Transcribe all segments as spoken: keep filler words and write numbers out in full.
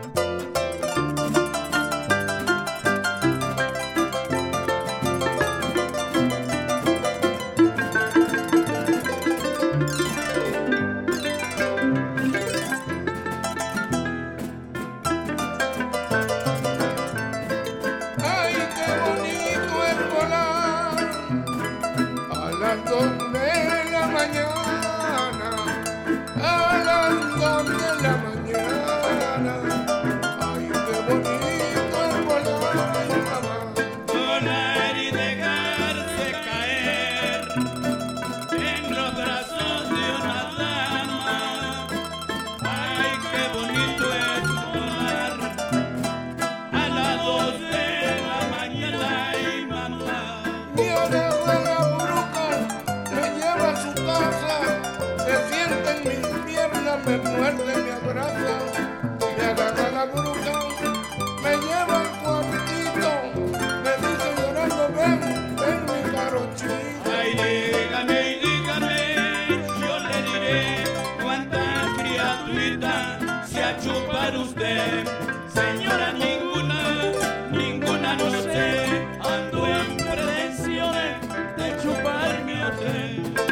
Me muerde, me abraza, me agarra la bruja, me lleva al cuartito, me dice llorando, ven, ven mi carochito. Ay, dígame, dígame, yo le diré cuántas criaturitas se ha chupado usted. Señora, ninguna, ninguna no sé, ando en pretensiones de chuparme a usted.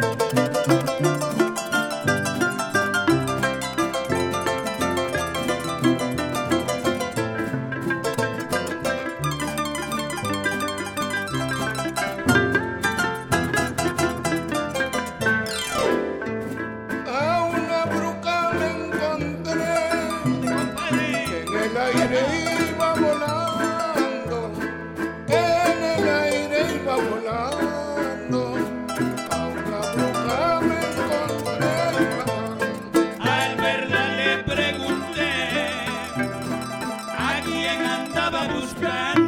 Iba volando, en el aire iba volando, a una bruja me encontré. Al verla le pregunté a quién andaba buscando.